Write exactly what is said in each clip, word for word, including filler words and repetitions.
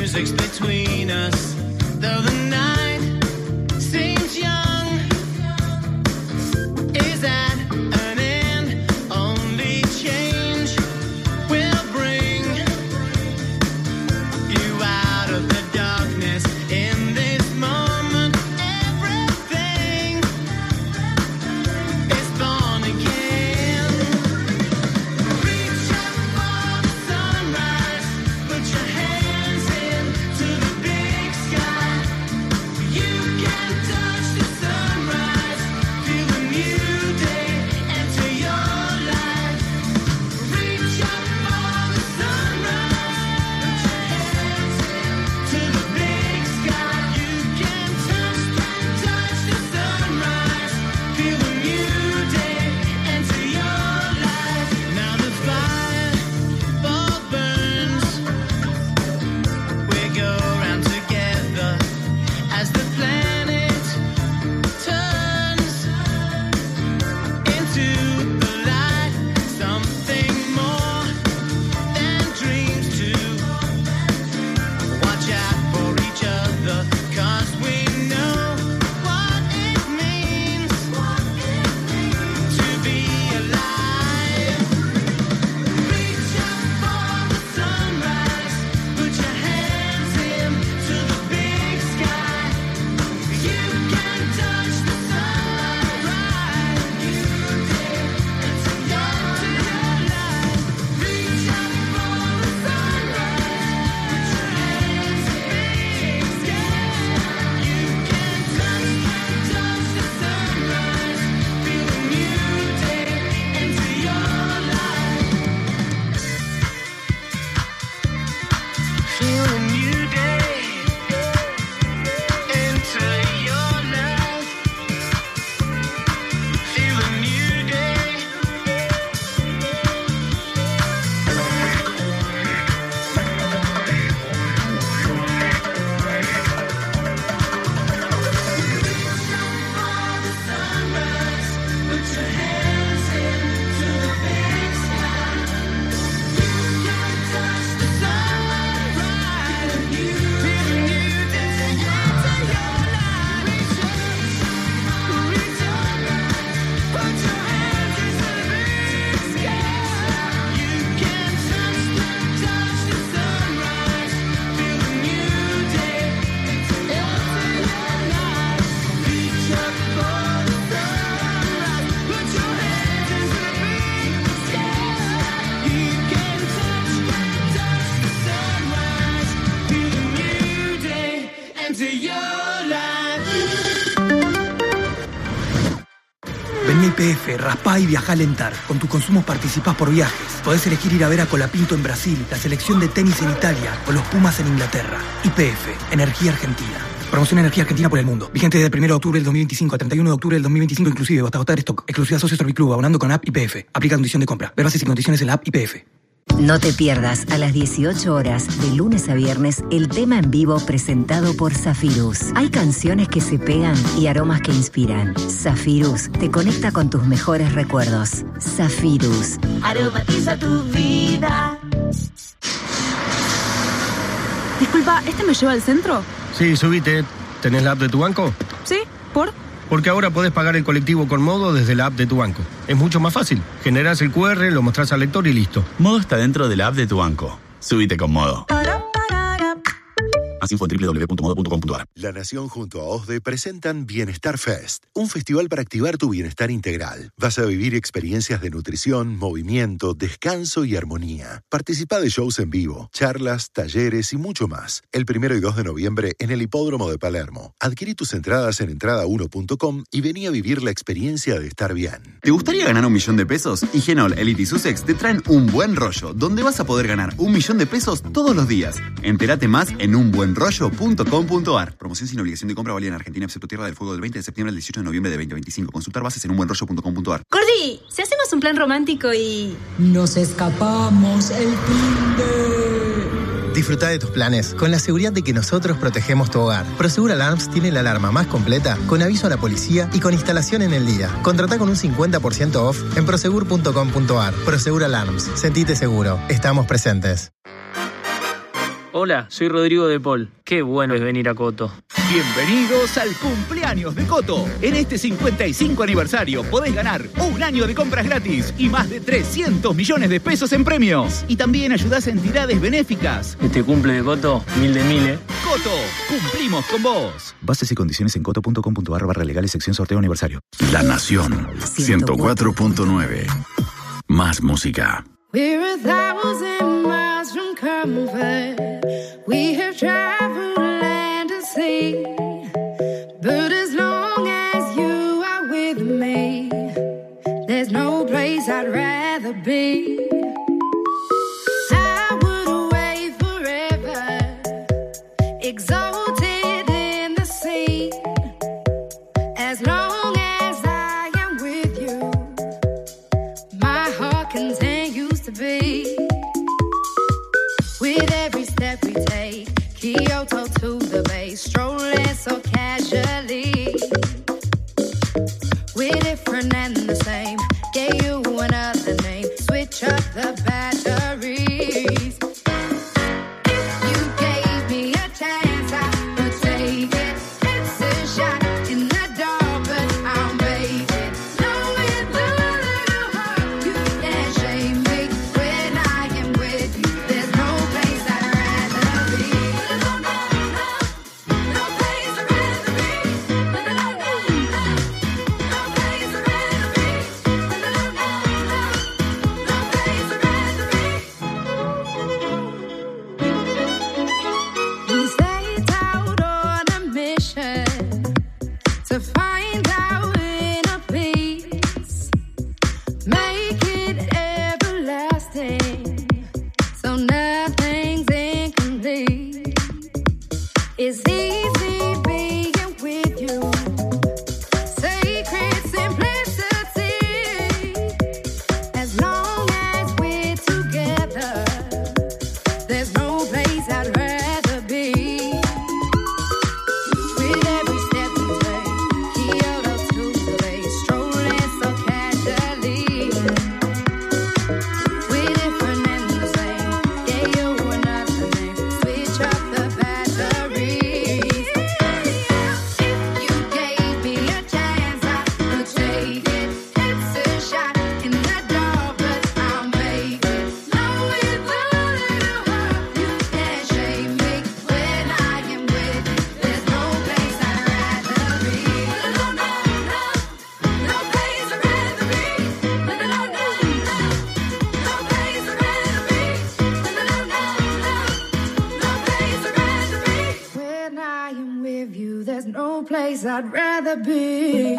music's between us, though the night seems young. Is at an end, only change will bring you out of the darkness. In this moment, everything is born again. Reach up for the sunrise, put your hands into the big sky. You can touch the sunrise, feel the new day enter your life. Reach up for the sunrise, put your hands into the big sky. You can touch, touch the sunrise, feel the new day enter your life. Now the fireball burns, we go round together as the planet turns into the light. Something more than dreams to watch out for each other, 'cause we know what it means to be alive. Reach up for the sunrise, put your hands into the big sky. You can touch the sunrise, new day into your life. Reach up for the sunrise, put your hands in the big sky. You can touch, touch the sunrise, feel the new day into your life. Feel a new day enter your life. Feel a new day. For the sunrise, put your hands into the big sky. You can touch the sunrise, you feel a new day enter your life. Reach up, reach up, put your hands into the big sky. You can touch, touch the sunrise, feel a new day enter your life. Reach up for the sunrise, put your hands into the big sky. You can touch, touch the sunrise, feel a new day enter your life. Vení a Y P F, raspá y viajá a Alentar. Con tus consumos participás por viajes. Podés elegir ir a ver a Colapinto en Brasil, la selección de tenis en Italia o los Pumas en Inglaterra. Y P F, Energía Argentina. Promoción Energía Argentina por el mundo. Vigente desde el primero de octubre del dos mil veinticinco a treinta y uno de octubre del dos mil veinticinco inclusive, hasta agotar stock. Exclusiva Socio Serviclub, abonando con app Y P F. Aplica condición de compra. Ver bases y condiciones en la app Y P F. No te pierdas a las dieciocho horas, de lunes a viernes, el tema en vivo presentado por Zafirus. Hay canciones que se pegan y aromas que inspiran. Zafirus te conecta con tus mejores recuerdos. Zafirus. Aromatiza tu vida. Disculpa, ¿este me lleva al centro? Sí, subite. ¿Tenés la app de tu banco? Sí, ¿por? Porque ahora podés pagar el colectivo con Modo desde la app de tu banco. Es mucho más fácil. Generás el cu erre, lo mostrás al lector y listo. Modo está dentro de la app de tu banco. Subite con Modo. Más info en doble u doble u doble u punto modo punto com punto a r. La Nación junto a OSDE presentan Bienestar Fest, un festival para activar tu bienestar integral. Vas a vivir experiencias de nutrición, movimiento, descanso y armonía. Participa de shows en vivo, charlas, talleres y mucho más. El primero y dos de noviembre en el Hipódromo de Palermo. Adquirí tus entradas en entrada uno punto com y vení a vivir la experiencia de estar bien. ¿Te gustaría ganar un millón de pesos? Higienol, Elite y Sussex te traen un buen rollo, donde vas a poder ganar un millón de pesos todos los días. Entérate más en un buen rollo punto com punto a r. Promoción sin obligación de compra válida en Argentina, excepto Tierra del Fuego, del veinte de septiembre al dieciocho de noviembre de veinte veinticinco. Consultar bases en un buen rollo punto com punto a r. Gordi, si hacemos un plan romántico y... Nos escapamos el fin de... Disfruta de tus planes con la seguridad de que nosotros protegemos tu hogar. Prosegur Alarms tiene la alarma más completa, con aviso a la policía y con instalación en el día. Contratá con un cincuenta por ciento off en prosegur punto com punto a r. Prosegur Alarms. Sentite seguro. Estamos presentes. Hola, soy Rodrigo de Paul. Qué bueno es venir a Coto. Bienvenidos al cumpleaños de Coto. En este cincuenta y cinco aniversario podés ganar un año de compras gratis y más de trescientos millones de pesos en premios. Y también ayudás a entidades benéficas. Este cumple de Coto, mil de mil, ¿eh? Coto, cumplimos con vos. Bases y condiciones en coto punto com punto ar barra legales sección sorteo aniversario. La Nación, ciento cuatro punto nueve. Más música. We're a thousand miles from comfort. We have traveled land and sea. But as long as you are with me, there's no place I'd rather be. I would away forever, exalted in the sea. As long as I am with you, my heart continues to beat. With every step we take, Kyoto to the bay, strolling so casually. We're different and the same, gave you another name, switch up the batteries. If you gave me a chance, I would take it. It's a shot in the dark, but I'll make it. Knowing the little heart, you can't shame me. When I am with you, there's no place I'd rather be. No, no, no, no place I'd rather be. No, no, no, no, no place I'd rather be. No, no, no, no, no place I'd rather be. We set out on a mission to find our inner peace, make it everlasting, so nothing's incomplete. It's easy being with you, sacred simplicity. As long as we're together, there's no place I'd rather be. With every step we take, Kyoto to the bay, strolling so casually. We're different and the same, gave you another name, switch up the batteries. If you gave me a chance, I would take it. It's a shot in the dark, but I'll make it. Knowing the little heart, you can't shame me. When I am with you, there's no place I'd rather be. No, no, no, no place I'd rather be. No, no, no, no, no place I'd rather be. No, no, no, no, no place I'd rather be. When I am with you, there's no place I'd rather be.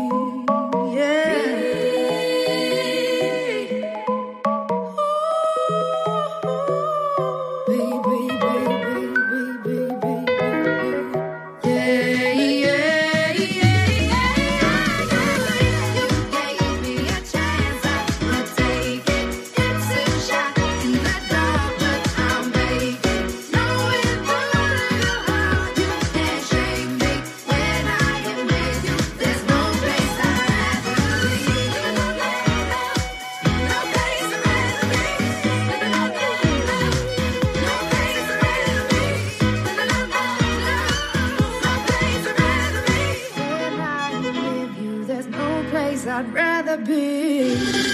I'd rather be.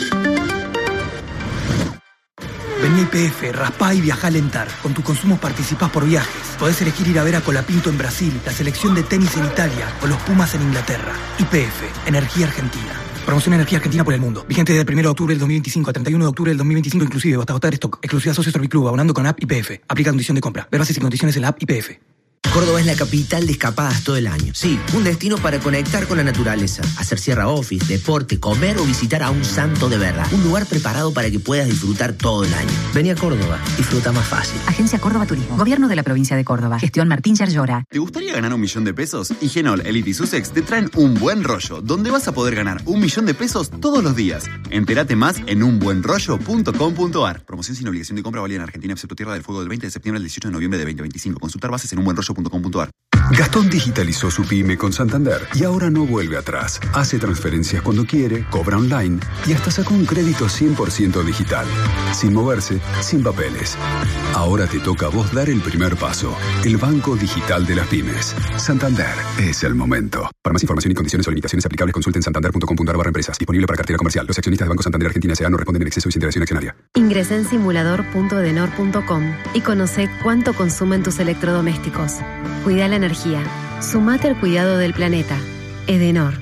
Vení a Y P F, raspá y viajá a Alentar. Con tus consumos participás por viajes. Podés elegir ir a ver a Colapinto en Brasil, la selección de tenis en Italia o los Pumas en Inglaterra. Y P F, Energía Argentina. Promoción Energía Argentina por el mundo. Vigente desde el primero de octubre del dos mil veinticinco a treinta y uno de octubre del dos mil veinticinco inclusive, hasta agotar stock. Exclusividad Socio Serviclub, abonando con app Y P F. Aplica condición de compra. Ver bases y condiciones en la app Y P F. Córdoba es la capital de escapadas todo el año. Sí, un destino para conectar con la naturaleza, hacer sierra office, deporte, comer o visitar a un santo de verdad. Un lugar preparado para que puedas disfrutar todo el año. Vení a Córdoba, disfruta más fácil. Agencia Córdoba Turismo. Gobierno de la provincia de Córdoba. Gestión Martín Yarlora. ¿Te gustaría ganar un millón de pesos? Higienol, Elite y Sussex te traen un buen rollo, donde vas a poder ganar un millón de pesos todos los días. Entérate más en un buen rollo punto com punto ar. Promoción sin obligación de compra válida en Argentina, excepto Tierra del Fuego del veinte de septiembre al dieciocho de noviembre de veinte veinticinco. Consultar bases en un buen rollo punto com punto ar. Gastón digitalizó su pyme con Santander y ahora no vuelve atrás. Hace transferencias cuando quiere, cobra online y hasta sacó un crédito cien por ciento digital. Sin moverse, sin papeles. Ahora te toca a vos dar el primer paso. El Banco Digital de las Pymes. Santander es el momento. Para más información y condiciones o limitaciones aplicables, consulten santander punto com punto a r barra empresas. Disponible para cartera comercial. Los accionistas del Banco Santander Argentina S A no responden en exceso y sin interacción accionaria. Ingresa en simulador punto edenor punto com y conoce cuánto consumen tus electrodomésticos. Cuida la energía. Sumate al cuidado del planeta. Edenor.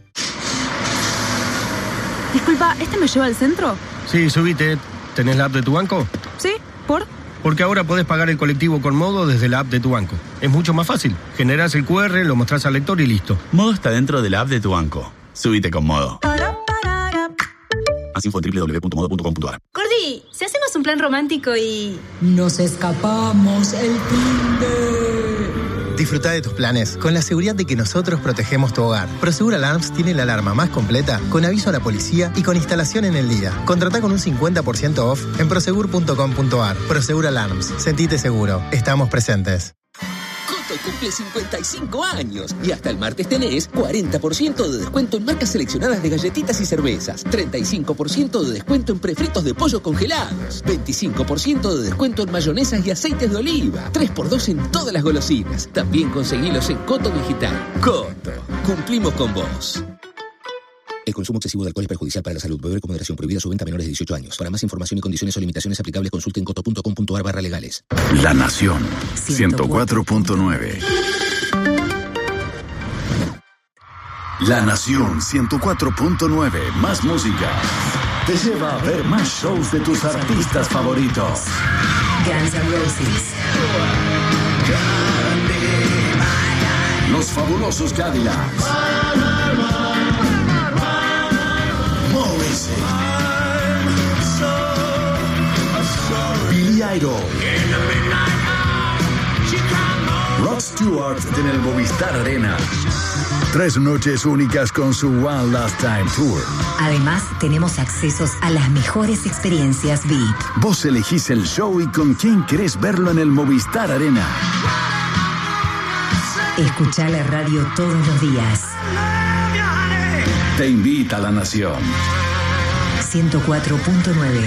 Disculpa, ¿este me lleva al centro? Sí, subite. ¿Tenés la app de tu banco? Sí, ¿por? Porque ahora podés pagar el colectivo con Modo desde la app de tu banco. Es mucho más fácil. Generás el cu erre, lo mostrás al lector y listo. Modo está dentro de la app de tu banco. Subite con Modo. Más info en doble u doble u doble u punto modo punto com punto a r. Gordi, si hacemos un plan romántico y... Nos escapamos el fin de... Disfruta de tus planes con la seguridad de que nosotros protegemos tu hogar. Prosegur Alarms tiene la alarma más completa, con aviso a la policía y con instalación en el día. Contratá con un cincuenta por ciento off en prosegur punto com punto a r. Prosegur Alarms. Sentite seguro. Estamos presentes. Coto cumple cincuenta y cinco años y hasta el martes tenés cuarenta por ciento de descuento en marcas seleccionadas de galletitas y cervezas, treinta y cinco por ciento de descuento en prefritos de pollo congelados, veinticinco por ciento de descuento en mayonesas y aceites de oliva, tres por dos en todas las golosinas. También conseguilos en Coto Digital. Coto, cumplimos con vos. El consumo excesivo de alcohol es perjudicial para la salud. Beber con moderación. Prohibida su venta a menores de dieciocho años. Para más información y condiciones o limitaciones aplicables, consulten coto punto com punto a r barra legales. La Nación ciento cuatro punto nueve. La Nación ciento cuatro punto nueve. Más música. Te lleva a ver más shows de tus artistas favoritos. Guns N' Roses. Los fabulosos Cadillacs. Morrissey. Billy Idol. Rod Stewart en el Movistar Arena. Tres noches únicas con su One Last Time Tour. Además, tenemos accesos a las mejores experiencias V I P. Vos elegís el show y con quién querés verlo en el Movistar Arena. Escuchá la radio todos los días. Te invita a La Nación. ciento cuatro punto nueve.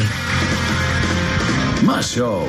Más shows.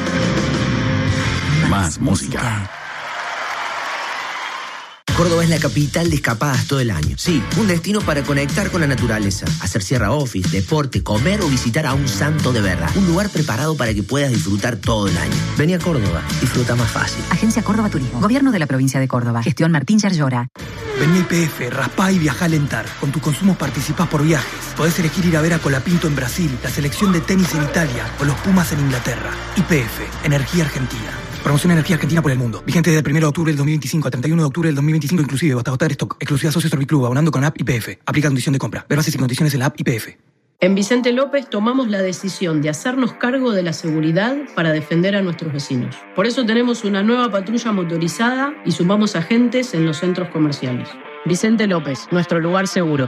Más, Más música. música. Córdoba es la capital de escapadas todo el año. Sí, un destino para conectar con la naturaleza, hacer sierra office, deporte, comer o visitar a un santo de verdad. Un lugar preparado para que puedas disfrutar todo el año. Vení a Córdoba, disfruta más fácil. Agencia Córdoba Turismo. Gobierno de la provincia de Córdoba. Gestión Martín Yarlora. Vení a I P F, raspá y viajá a Alentar. Con tus consumos participás por viajes. Podés elegir ir a ver a Colapinto en Brasil, la selección de tenis en Italia o los Pumas en Inglaterra. I P F, Energía Argentina. Promoción Energía Argentina por el mundo. Vigente desde el primero de octubre del dos mil veinticinco a treinta y uno de octubre del dos mil veinticinco inclusive, hasta agotar stock. Exclusiva Socio Serviclub, abonando con app I P F. Aplica condición de compra. Ver bases y condiciones en la app I P F. En Vicente López tomamos la decisión de hacernos cargo de la seguridad para defender a nuestros vecinos. Por eso tenemos una nueva patrulla motorizada y sumamos agentes en los centros comerciales. Vicente López, nuestro lugar seguro.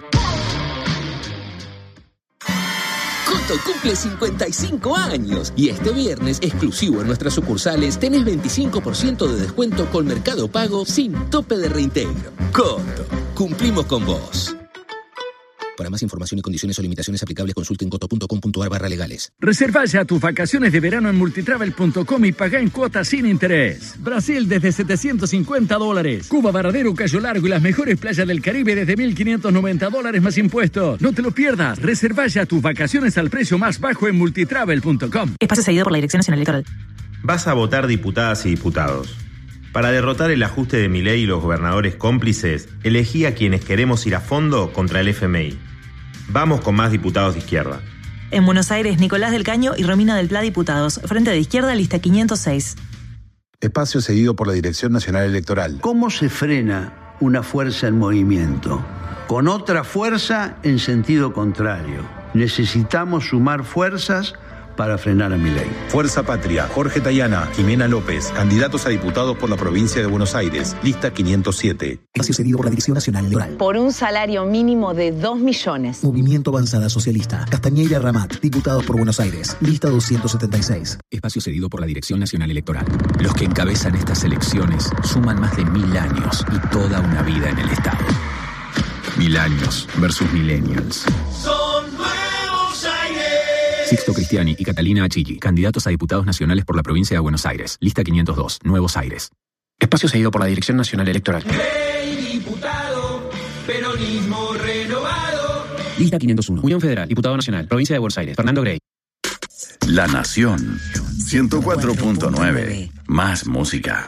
Coto cumple cincuenta y cinco años y este viernes, exclusivo en nuestras sucursales, tenés veinticinco por ciento de descuento con Mercado Pago sin tope de reintegro. Coto, cumplimos con vos. Para más información y condiciones o limitaciones aplicables, consulten coto punto com punto a r barra legales. Reserva ya tus vacaciones de verano en multitravel punto com y pagá en cuotas sin interés. Brasil desde setecientos cincuenta dólares. Cuba, Varadero, Cayo Largo y las mejores playas del Caribe desde mil quinientos noventa dólares más impuestos. No te lo pierdas. Reserva ya tus vacaciones al precio más bajo en multitravel punto com. Espacio seguido por la Dirección Nacional Electoral. Vas a votar diputadas y diputados. Para derrotar el ajuste de Milei y los gobernadores cómplices, elegí a quienes queremos ir a fondo contra el F M I. Vamos con más diputados de izquierda. En Buenos Aires, Nicolás del Caño y Romina del Pla, diputados. Frente de Izquierda, lista quinientos seis. Espacio seguido por la Dirección Nacional Electoral. ¿Cómo se frena una fuerza en movimiento? Con otra fuerza en sentido contrario. Necesitamos sumar fuerzas para frenar a Milei. Fuerza Patria, Jorge Tayana, Jimena López, candidatos a diputados por la provincia de Buenos Aires, lista quinientos siete. Espacio cedido por la Dirección Nacional Electoral. Por un salario mínimo de dos millones. Movimiento Avanzada Socialista. Castañeira Ramat, diputados por Buenos Aires, lista doscientos setenta y seis. Espacio cedido por la Dirección Nacional Electoral. Los que encabezan estas elecciones suman más de mil años y toda una vida en el Estado. Mil años versus millennials. Son Nuevos Aires. Sixto Cristiani y Catalina Achilli, candidatos a diputados nacionales por la provincia de Buenos Aires, lista quinientos dos, Nuevos Aires. Espacio cedido por la Dirección Nacional Electoral. Hey, diputado, peronismo renovado. Lista quinientos uno, Unión Federal, diputado nacional, provincia de Buenos Aires, Fernando Grey. La Nación, ciento cuatro punto nueve, más música.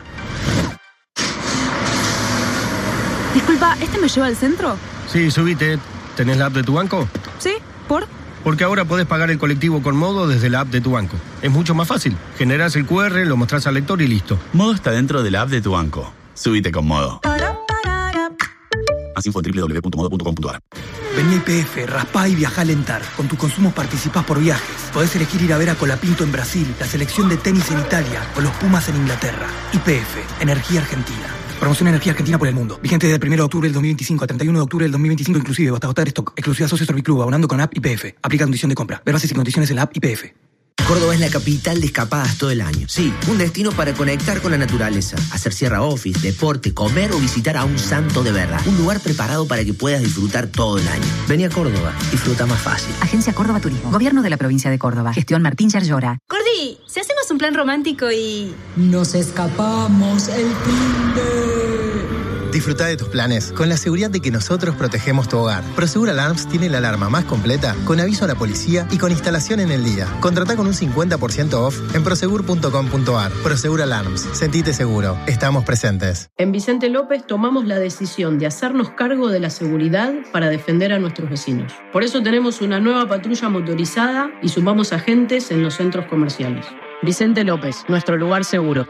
Disculpa, ¿este me lleva al centro? Sí, subite. ¿Tenés la app de tu banco? Sí, ¿por? Porque ahora podés pagar el colectivo con Modo desde la app de tu banco. Es mucho más fácil. Generás el cu erre, lo mostrás al lector y listo. Modo está dentro de la app de tu banco. Subite con Modo. Más info en doble u doble u doble u punto modo punto com punto a r. Vení a I P F, raspá y viajá a Alentar. Con tus consumos participás por viajes. Podés elegir ir a ver a Colapinto en Brasil, la selección de tenis en Italia o los Pumas en Inglaterra. I P F, Energía Argentina. Promoción Energía Argentina por el mundo. Vigente desde el primero de octubre del dos mil veinticinco a treinta y uno de octubre del dos mil veinticinco inclusive hasta agotar stock. Exclusiva Socios Orbiclub, abonando con app I P F. Aplica condición de compra. Ver bases y condiciones en la app I P F. Córdoba es la capital de escapadas todo el año. Sí, un destino para conectar con la naturaleza, hacer sierra office, deporte, comer o visitar a un santo de verdad. Un lugar preparado para que puedas disfrutar todo el año. Vení a Córdoba, disfruta más fácil. Agencia Córdoba Turismo. Gobierno de la provincia de Córdoba. Gestión Martín Yarlora. Gordi, si hacemos un plan romántico y... Nos escapamos el fin de... Disfruta de tus planes con la seguridad de que nosotros protegemos tu hogar. Prosegur Alarms tiene la alarma más completa, con aviso a la policía y con instalación en el día. Contratá con un cincuenta por ciento off en prosegur punto com punto a r. Prosegur Alarms. Sentite seguro. Estamos presentes. En Vicente López tomamos la decisión de hacernos cargo de la seguridad para defender a nuestros vecinos. Por eso tenemos una nueva patrulla motorizada y sumamos agentes en los centros comerciales. Vicente López, nuestro lugar seguro.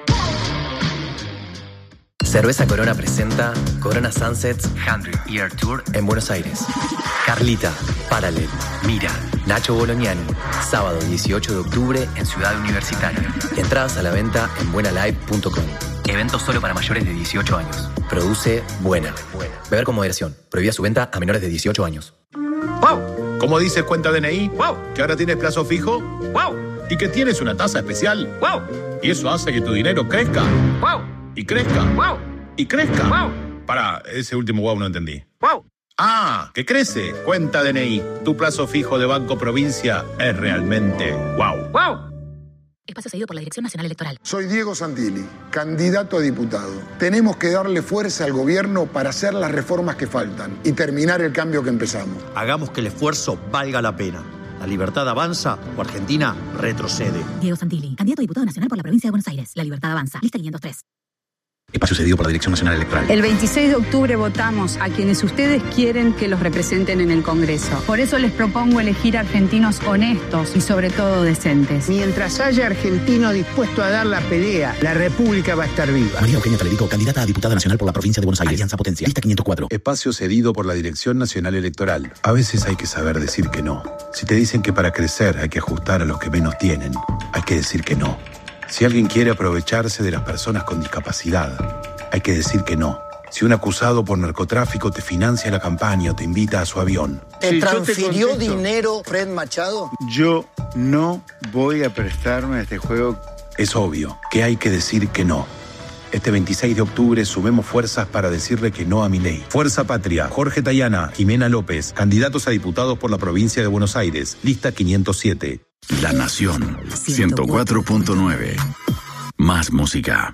Cerveza Corona presenta Corona Sunsets cien Year Tour en Buenos Aires. Carlita, Paralel, Mira, Nacho Bolognani. Sábado dieciocho de octubre en Ciudad Universitaria. Entradas a la venta en buena live punto com. Evento solo para mayores de dieciocho años. Produce Buena. Beber con moderación. Prohibida su venta a menores de dieciocho años. ¡Wow! ¿Cómo dices cuenta D N I? ¡Wow! ¿Que ahora tienes plazo fijo? ¡Wow! ¿Y que tienes una tasa especial? ¡Wow! Y eso hace que tu dinero crezca. ¡Wow! Y crezca. ¡Wow! Y crezca. ¡Wow! Pará, ese último wow no entendí. ¡Wow! Ah, que crece. Cuenta D N I. Tu plazo fijo de Banco Provincia es realmente wow. ¡Wow! Espacio cedido por la Dirección Nacional Electoral. Soy Diego Santilli, candidato a diputado. Tenemos que darle fuerza al gobierno para hacer las reformas que faltan y terminar el cambio que empezamos. Hagamos que el esfuerzo valga la pena. La libertad avanza o Argentina retrocede. Diego Santilli, candidato a diputado nacional por la provincia de Buenos Aires. La libertad avanza. Lista quinientos tres. Espacio cedido por la Dirección Nacional Electoral. El veintiséis de octubre votamos a quienes ustedes quieren que los representen en el Congreso. Por eso les propongo elegir argentinos honestos y sobre todo decentes. Mientras haya argentino dispuesto a dar la pelea, la República va a estar viva. María Eugenia Talerico, candidata a diputada nacional por la provincia de Buenos Aires. Alianza Potencia. Lista quinientos cuatro. Espacio cedido por la Dirección Nacional Electoral. A veces hay que saber decir que no. Si te dicen que para crecer hay que ajustar a los que menos tienen, hay que decir que no. Si alguien quiere aprovecharse de las personas con discapacidad, hay que decir que no. Si un acusado por narcotráfico te financia la campaña o te invita a su avión. ¿Te sí, transfirió te dinero Fred Machado? Yo no voy a prestarme a este juego. Es obvio que hay que decir que no. Este veintiséis de octubre sumemos fuerzas para decirle que no a Milei. Fuerza Patria, Jorge Tayana, Jimena López, candidatos a diputados por la provincia de Buenos Aires, lista quinientos siete. La Nación, ciento cuatro punto nueve. Más música.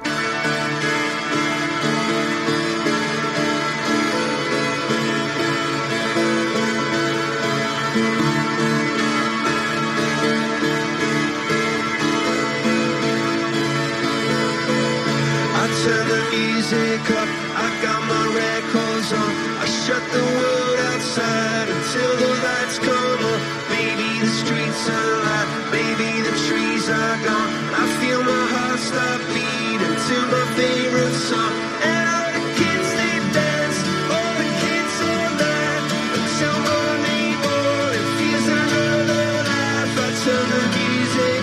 Turn the music up, I got my records on. I shut the world outside until the lights come on. Maybe the streets are alive, maybe the trees are gone. I feel my heart start beating to my favorite song. And all the kids they dance, all the kids all laugh until morning, morning feels another life. I turn the music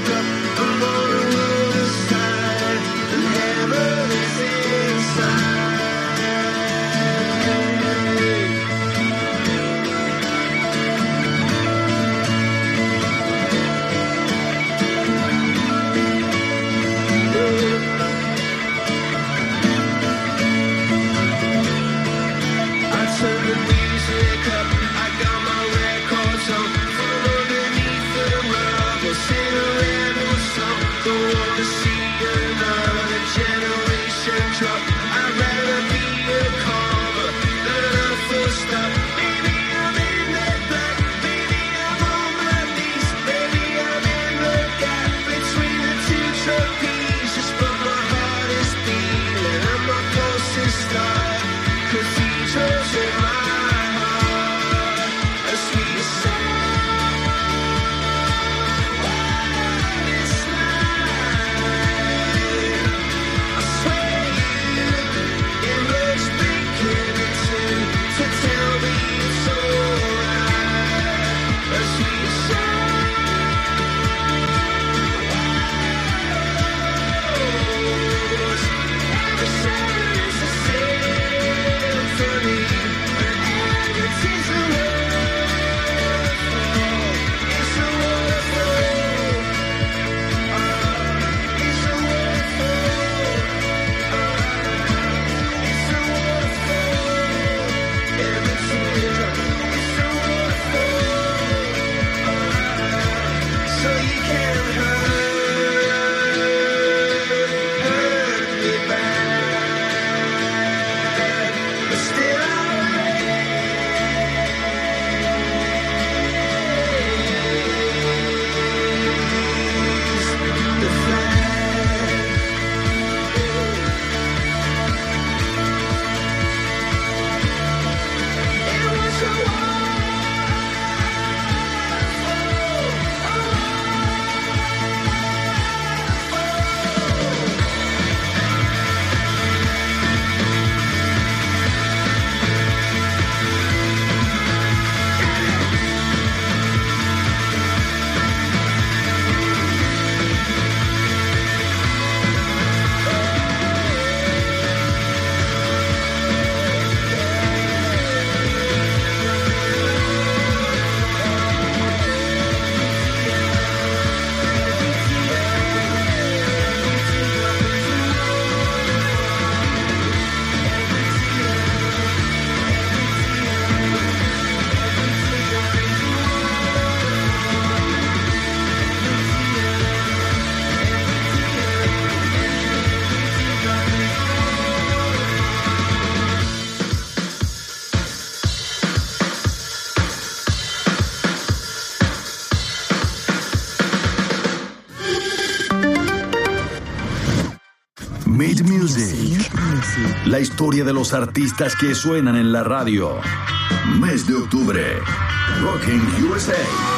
Music. La historia de los artistas que suenan en la radio. Mes de octubre. Rocking U S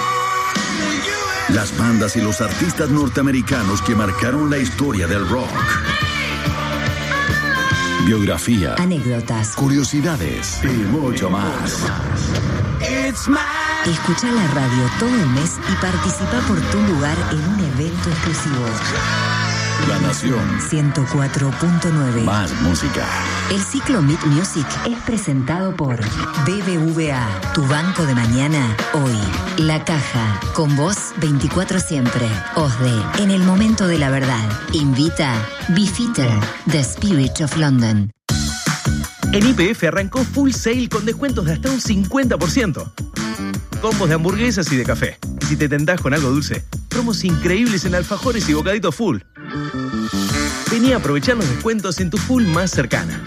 A. Las bandas y los artistas norteamericanos que marcaron la historia del rock. Biografía, anécdotas, curiosidades y mucho más. Escucha la radio todo el mes y participa por tu lugar en un evento exclusivo. La Nación ciento cuatro punto nueve. Más música. El ciclo Meet Music es presentado por B B V A, tu banco de mañana, hoy. La Caja, con vos veinticuatro siempre. O S D E, en el momento de la verdad. Invita Bifitter, The Spirit of London. En Y P F arrancó Full Sale con descuentos de hasta un cincuenta por ciento. Combos de hamburguesas y de café. Y si te tentás con algo dulce, promos increíbles en alfajores y bocaditos full. Vení a aprovechar los descuentos en tu full más cercana.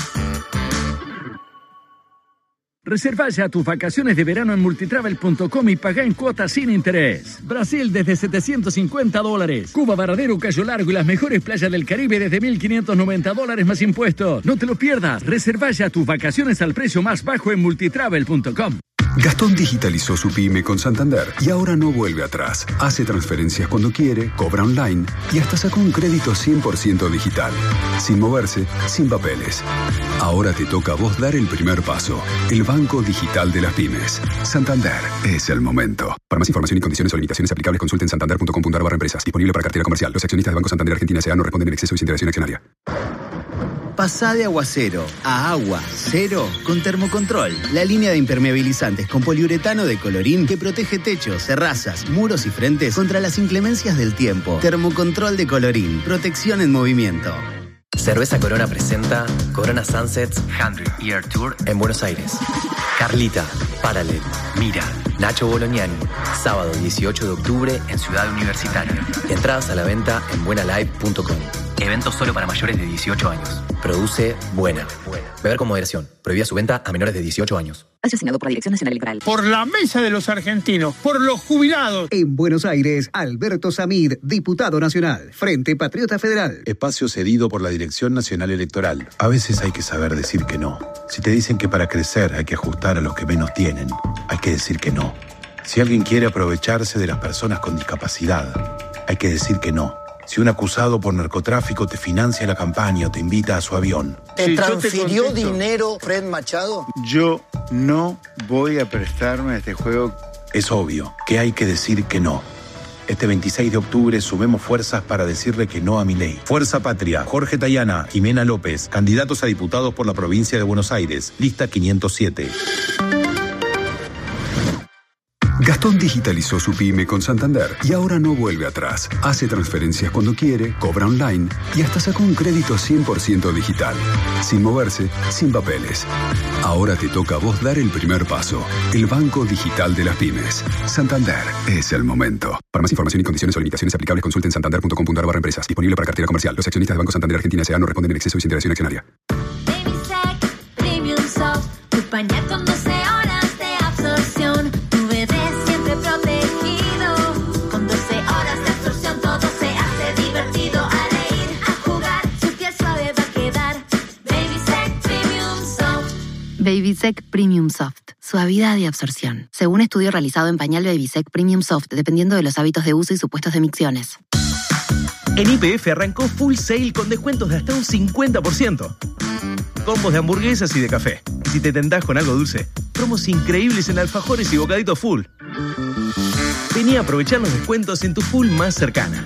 Reserva ya tus vacaciones de verano en multitravel punto com y pagá en cuotas sin interés. Brasil desde setecientos cincuenta dólares. Cuba, Varadero, Cayo Largo y las mejores playas del Caribe desde mil quinientos noventa dólares más impuestos. No te lo pierdas. Reserva ya tus vacaciones al precio más bajo en multitravel punto com. Gastón digitalizó su pyme con Santander y ahora no vuelve atrás. Hace transferencias cuando quiere, cobra online y hasta sacó un crédito cien por ciento digital. Sin moverse, sin papeles. Ahora te toca a vos dar el primer paso. El banco digital de las pymes. Santander es el momento. Para más información y condiciones o limitaciones aplicables, consulten santander punto com punto a r barra empresas. Disponible para cartera comercial. Los accionistas de Banco Santander Argentina S A no responden en exceso y sin interacción accionaria. Pasá de agua cero a agua cero con Termocontrol, la línea de impermeabilizantes con poliuretano de Colorín que protege techos, terrazas, muros y frentes contra las inclemencias del tiempo. Termocontrol de Colorín, protección en movimiento. Cerveza Corona presenta Corona Sunsets cien Year Tour en Buenos Aires. Carlita, Paralel, Mira, Nacho Bolognani, sábado dieciocho de octubre en Ciudad Universitaria. Entradas a la venta en buena live punto com. Evento solo para mayores de dieciocho años. Produce Buena. Beber con moderación. Prohibida su venta a menores de dieciocho años. Asignado por la Dirección Nacional Electoral. Por la mesa de los argentinos, por los jubilados. En Buenos Aires, Alberto Samid, diputado nacional, Frente Patriota Federal. Espacio cedido por la Dirección Nacional Electoral. A veces hay que saber decir que no. Si te dicen que para crecer hay que ajustar a los que menos tienen, hay que decir que no. Si alguien quiere aprovecharse de las personas con discapacidad, hay que decir que no. Si un acusado por narcotráfico te financia la campaña o te invita a su avión. ¿Te Sí, transfirió yo te dinero Fred Machado? Yo no voy a prestarme a este juego. Es obvio que hay que decir que no. Este veintiséis de octubre sumemos fuerzas para decirle que no a Milei. Fuerza Patria, Jorge Tayana, Jimena López, candidatos a diputados por la provincia de Buenos Aires, lista quinientos siete. Gastón digitalizó su pyme con Santander y ahora no vuelve atrás. Hace transferencias cuando quiere, cobra online y hasta sacó un crédito cien por ciento digital. Sin moverse, sin papeles. Ahora te toca a vos dar el primer paso. El banco digital de las pymes. Santander es el momento. Para más información y condiciones o limitaciones aplicables, consulten santander punto com punto a r barra empresas. Disponible para cartera comercial. Los accionistas de Banco Santander Argentina S A no responden en exceso y sin interacción accionaria. Premium Soft, tu pañal con doce horas de absorción. Tu bebé siempre protegido. Con doce horas de absorción todo se hace divertido. A reír, a jugar, su piel suave va a quedar. Babysec Premium Soft. Babysec Premium Soft. Suavidad y absorción. Según estudio realizado en pañal Babysec Premium Soft, dependiendo de los hábitos de uso y supuestos de micciones. En Y P F arrancó Full Sale con descuentos de hasta un cincuenta por ciento. Combos de hamburguesas y de café. Y si te tentás con algo dulce, promos increíbles en alfajores y bocaditos full. Vení a aprovechar los descuentos en tu full más cercana.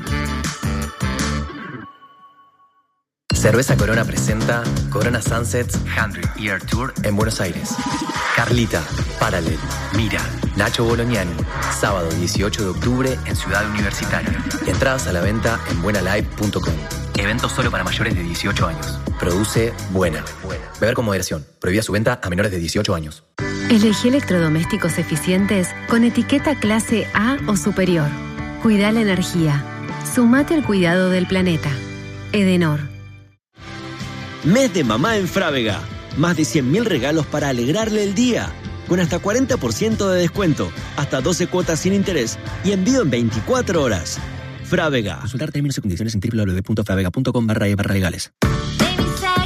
Cerveza Corona presenta Corona Sunsets cien Year Tour en Buenos Aires. Carlita, Paralel, Mira, Nacho Bolognani, sábado dieciocho de octubre en Ciudad Universitaria. Entradas a la venta en buena live punto com. Evento solo para mayores de dieciocho años. Produce Buena. Beber con moderación. Prohibida su venta a menores de dieciocho años. Elegí electrodomésticos eficientes con etiqueta clase A o superior. Cuida la energía. Sumate al cuidado del planeta. Edenor. Mes de mamá en Frávega. Más de cien mil regalos para alegrarle el día. Con hasta cuarenta por ciento de descuento, hasta doce cuotas sin interés y envío en veinticuatro horas. Frávega. Consultar términos y condiciones en w w w punto fravega punto com barra e barra legales. Babysec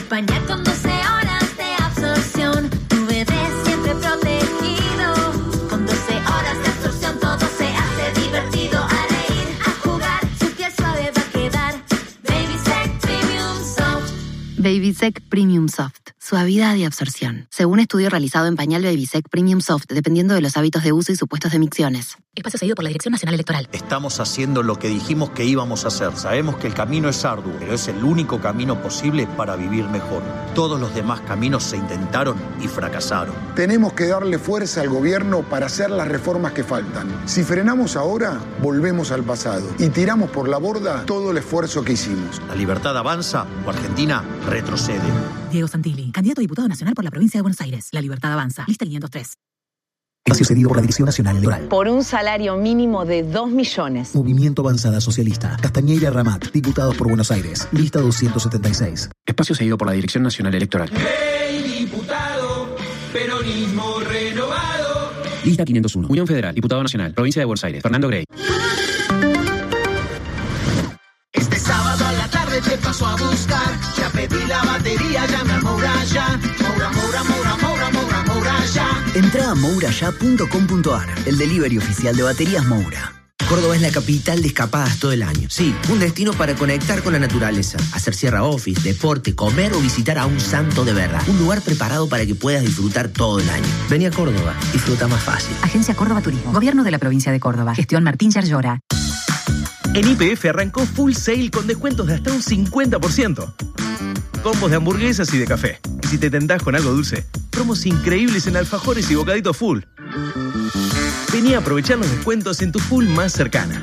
pañal con doce horas de absorción. Tu bebé siempre protegido. Con doce horas de absorción todo se hace divertido. A reír, a jugar, su piel suave va a quedar. Babysec Premium Soft. Babysec Premium Soft. Suavidad y absorción. Según estudio realizado en pañal Babysec Premium Soft, dependiendo de los hábitos de uso y supuestos de micciones. Espacio cedido por la Dirección Nacional Electoral. Estamos haciendo lo que dijimos que íbamos a hacer. Sabemos que el camino es arduo, pero es el único camino posible para vivir mejor. Todos los demás caminos se intentaron y fracasaron. Tenemos que darle fuerza al gobierno para hacer las reformas que faltan. Si frenamos ahora, volvemos al pasado y tiramos por la borda todo el esfuerzo que hicimos. La libertad avanza o Argentina retrocede. Diego Santilli, candidato a diputado nacional por la provincia de Buenos Aires. La libertad avanza. Lista quinientos tres. Espacio cedido por la Dirección Nacional Electoral. Por un salario mínimo de dos millones. Movimiento Avanzada Socialista. Castañeira Ramat, diputados por Buenos Aires. Lista doscientos setenta y seis. Espacio cedido por la Dirección Nacional Electoral. Hey, diputado, peronismo renovado. Lista quinientos uno. Unión Federal, diputado nacional, provincia de Buenos Aires. Fernando Grey. Este sábado a la tarde te paso a buscar. Ya pedí la batería, llame a Moura ya. Moura, Moura, Moura, Moura, Moura, Moura ya. Entra a moura ya punto com punto a r, el delivery oficial de baterías Moura. Córdoba es la capital de escapadas todo el año. Sí, un destino para conectar con la naturaleza, hacer sierra office, deporte, comer o visitar a un santo de verdad. Un lugar preparado para que puedas disfrutar todo el año. Vení a Córdoba, disfruta más fácil. Agencia Córdoba Turismo. Gobierno de la provincia de Córdoba. Gestión Martín Yarlora. En Y P F arrancó Full Sale con descuentos de hasta un cincuenta por ciento. Combos de hamburguesas y de café. Y si te tentás con algo dulce, promos increíbles en alfajores y bocaditos Full. Vení a aprovechar los descuentos en tu Full más cercana.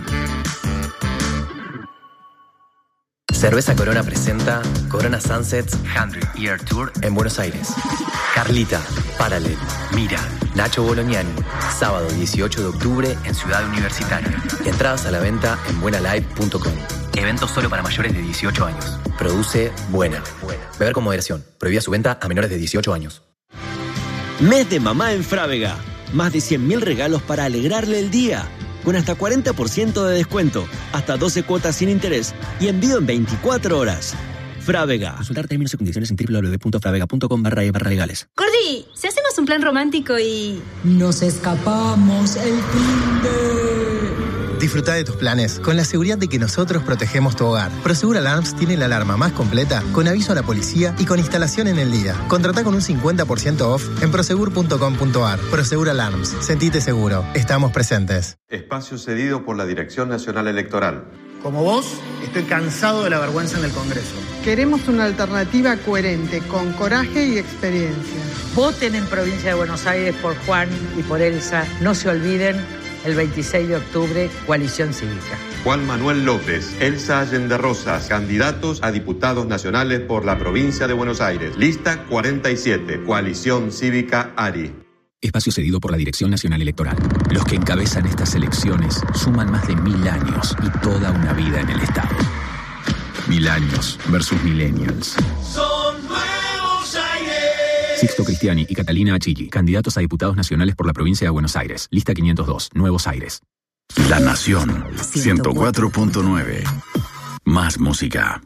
Cerveza Corona presenta Corona Sunsets cien Year Tour en Buenos Aires. Carlita, Paralel, Mira, Nacho Bolognani. Sábado dieciocho de octubre en Ciudad Universitaria. Entradas a la venta en buena live punto com. Evento solo para mayores de dieciocho años. Produce Buena. Beber con moderación. Prohibida su venta a menores de dieciocho años. Mes de mamá en Frávega. Más de cien mil regalos para alegrarle el día. Con hasta cuarenta por ciento de descuento, hasta doce cuotas sin interés y envío en veinticuatro horas. Frávega. Consultar términos y condiciones en doble u doble u doble u punto frávega punto com barra e barra legales. Gordi, si hacemos un plan romántico y... nos escapamos el fin de... Disfruta de tus planes con la seguridad de que nosotros protegemos tu hogar. Prosegur Alarms tiene la alarma más completa, con aviso a la policía y con instalación en el día. Contrata con un cincuenta por ciento off en prosegur punto com punto a r. Prosegur Alarms. Sentite seguro. Estamos presentes. Espacio cedido por la Dirección Nacional Electoral. Como vos, estoy cansado de la vergüenza en el Congreso. Queremos una alternativa coherente, con coraje y experiencia. Voten en Provincia de Buenos Aires por Juan y por Elsa. No se olviden, el veintiséis de octubre, Coalición Cívica. Juan Manuel López, Elsa Allende Rosas, candidatos a diputados nacionales por la Provincia de Buenos Aires. Lista cuarenta y siete, Coalición Cívica ARI. Espacio cedido por la Dirección Nacional Electoral. Los que encabezan estas elecciones suman más de mil años y toda una vida en el Estado. Mil años versus millennials. Son nuevos aires. Sixto Cristiani y Catalina Achilli, candidatos a diputados nacionales por la Provincia de Buenos Aires. Lista quinientos dos, Nuevos Aires. La Nación, ciento cuatro punto nueve. Más música.